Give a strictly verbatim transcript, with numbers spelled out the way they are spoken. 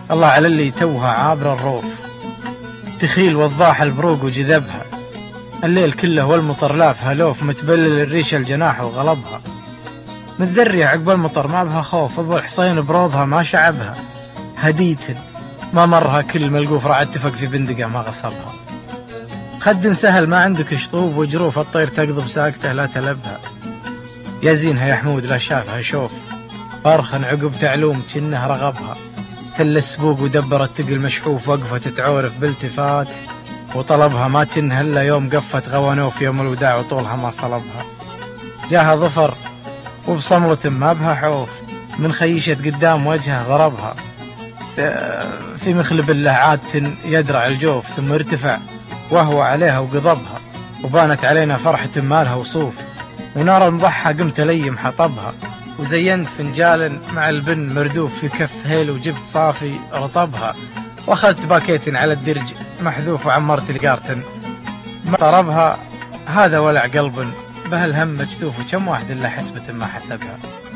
الله على اللي توها عابر الروف، تخيل وضاح البروق وجذبها، الليل كله والمطر لافها لوف، متبلل الريشة الجناح وغلبها، متذرية عقب المطر ما بها خوف، ابو الحصين بروضها ما شعبها، هديت ما مرها كل ملقوف رعد تفق في بندقه ما غصبها، خد سهل ما عندك شطوب وجروف، الطير تقضب ساكته لا تلبها، يا زينها يا حمود لا شافها شوف، فرخن عقب تعلوم جنه رغبها، تل السبوق ودبرت تقل مشحوف، وقفت تعورف بالتفات وطلبها، ما تنها الا يوم قفت غوانوف، يوم الوداع وطولها ما صلبها، جاها ظفر وبصمرة ما بها حوف، من خيشة قدام وجهه ضربها، في مخلب الله عادة يدرع الجوف، ثم ارتفع وهو عليها وقضبها، وبانت علينا فرحة مالها وصوف، ونار المضحى قمت ليم حطبها، وزينت فنجال مع البن مردوف في كف هيل، وجبت صافي رطبها، واخذت باكيت على الدرج محذوف، وعمرت القارتن ما طربها، هذا ولع قلب بهالهم مجتوف، وكم واحد الا حسبة ما حسبها.